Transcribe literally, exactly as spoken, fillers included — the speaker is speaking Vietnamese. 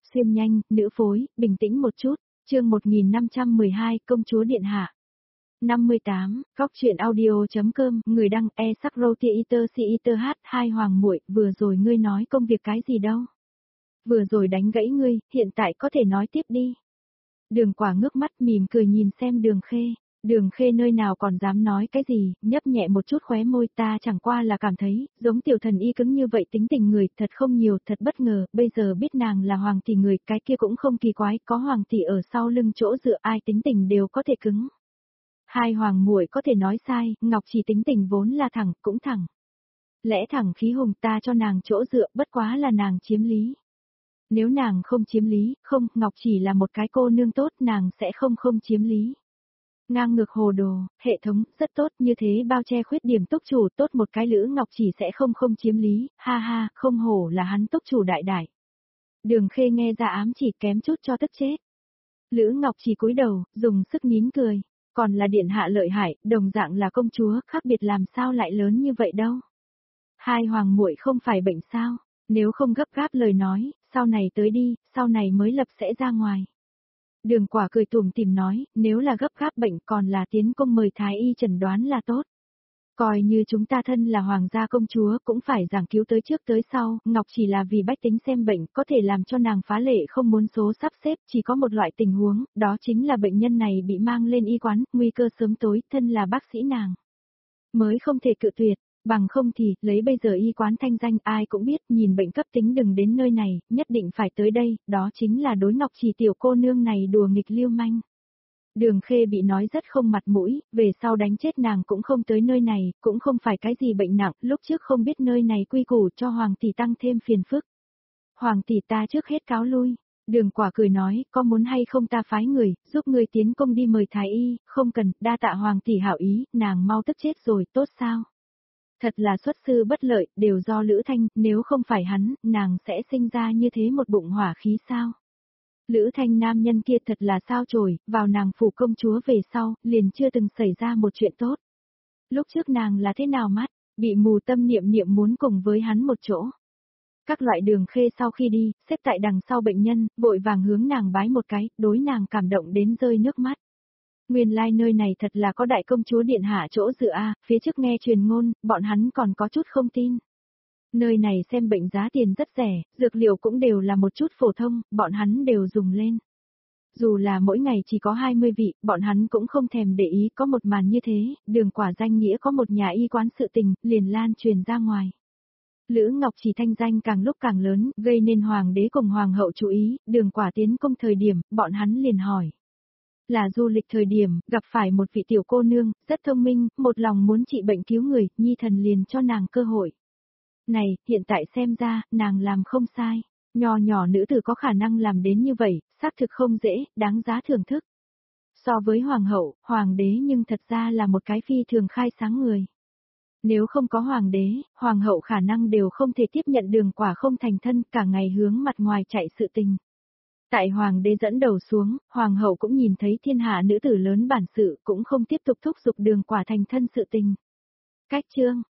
xuyên nhanh, nữ phối, bình tĩnh một chút, chương một nghìn năm trăm mười hai, công chúa điện hạ. năm mươi tám, góc truyện audio.com, người đăng e sắc roti iter si iter h, hai hoàng muội, vừa rồi ngươi nói công việc cái gì đâu. Vừa rồi đánh gãy ngươi, hiện tại có thể nói tiếp đi. Đường Quả ngước mắt mỉm cười nhìn xem Đường Khê. Đường Khê nơi nào còn dám nói cái gì, nhấp nhẹ một chút khóe môi, ta chẳng qua là cảm thấy, giống tiểu thần y cứng như vậy tính tình người, thật không nhiều, thật bất ngờ, bây giờ biết nàng là hoàng tỷ người, cái kia cũng không kỳ quái, có hoàng tỷ ở sau lưng chỗ dựa ai tính tình đều có thể cứng. Hai hoàng muội có thể nói sai, Ngọc Chỉ tính tình vốn là thẳng, cũng thẳng. Lẽ thẳng khí hùng, ta cho nàng chỗ dựa, bất quá là nàng chiếm lý. Nếu nàng không chiếm lý, không, Ngọc Chỉ là một cái cô nương tốt, nàng sẽ không không chiếm lý. Ngang ngược hồ đồ, hệ thống, rất tốt, như thế bao che khuyết điểm túc chủ, tốt một cái Lữ Ngọc Chỉ sẽ không không chiếm lý, ha ha, không hổ là hắn túc chủ đại đại. Đường Khê nghe ra ám chỉ kém chút cho tức chết. Lữ Ngọc Chỉ cúi đầu, dùng sức nín cười, còn là điện hạ lợi hại, đồng dạng là công chúa, khác biệt làm sao lại lớn như vậy đâu. Hai hoàng muội không phải bệnh sao, nếu không gấp gáp lời nói, sau này tới đi, sau này mới lập sẽ ra ngoài. Đường Quả cười tủm tỉm nói, nếu là gấp gáp bệnh còn là tiến công mời thái y chẩn đoán là tốt. Coi như chúng ta thân là hoàng gia công chúa cũng phải giảng cứu tới trước tới sau, Ngọc chỉ là vì bách tính xem bệnh có thể làm cho nàng phá lệ không muốn số sắp xếp, chỉ có một loại tình huống, đó chính là bệnh nhân này bị mang lên y quán, nguy cơ sớm tối, thân là bác sĩ nàng. Mới không thể cự tuyệt. Bằng không thì, lấy bây giờ y quán thanh danh ai cũng biết, nhìn bệnh cấp tính đừng đến nơi này, nhất định phải tới đây, đó chính là đối Ngọc Chỉ tiểu cô nương này đùa nghịch liêu manh. Đường Khê bị nói rất không mặt mũi, về sau đánh chết nàng cũng không tới nơi này, cũng không phải cái gì bệnh nặng, lúc trước không biết nơi này quy củ cho Hoàng tỷ tăng thêm phiền phức. Hoàng tỷ ta trước hết cáo lui. Đường Quả cười nói, có muốn hay không ta phái người, giúp người tiến công đi mời thái y, không cần, đa tạ Hoàng tỷ hảo ý, nàng mau tức chết rồi, tốt sao? Thật là xuất sư bất lợi, đều do Lữ Thanh, nếu không phải hắn, nàng sẽ sinh ra như thế một bụng hỏa khí sao? Lữ Thanh nam nhân kia thật là sao chổi, vào nàng phủ công chúa về sau, liền chưa từng xảy ra một chuyện tốt. Lúc trước nàng là thế nào mắt, bị mù tâm niệm niệm muốn cùng với hắn một chỗ. Các loại Đường Khê sau khi đi, xếp tại đằng sau bệnh nhân, vội vàng hướng nàng bái một cái, đối nàng cảm động đến rơi nước mắt. Nguyên lai like nơi này thật là có đại công chúa điện hạ chỗ dựa a, phía trước nghe truyền ngôn, bọn hắn còn có chút không tin. Nơi này xem bệnh giá tiền rất rẻ, dược liệu cũng đều là một chút phổ thông, bọn hắn đều dùng lên. Dù là mỗi ngày chỉ có hai mươi vị, bọn hắn cũng không thèm để ý có một màn như thế, Đường Quả danh nghĩa có một nhà y quán sự tình, liền lan truyền ra ngoài. Lữ Ngọc Chỉ thanh danh càng lúc càng lớn, gây nên hoàng đế cùng hoàng hậu chú ý, Đường Quả tiến công thời điểm, bọn hắn liền hỏi. Là du lịch thời điểm, gặp phải một vị tiểu cô nương, rất thông minh, một lòng muốn trị bệnh cứu người, nhi thần liền cho nàng cơ hội. Này, hiện tại xem ra, nàng làm không sai. Nho nhỏ nữ tử có khả năng làm đến như vậy, xác thực không dễ, đáng giá thưởng thức. So với hoàng hậu, hoàng đế nhưng thật ra là một cái phi thường khai sáng người. Nếu không có hoàng đế, hoàng hậu khả năng đều không thể tiếp nhận Đường Quả không thành thân, cả ngày hướng mặt ngoài chạy sự tình. Tại hoàng đế dẫn đầu xuống, hoàng hậu cũng nhìn thấy thiên hạ nữ tử lớn bản sự, cũng không tiếp tục thúc giục Đường Quả thành thân sự tình. Cách chương,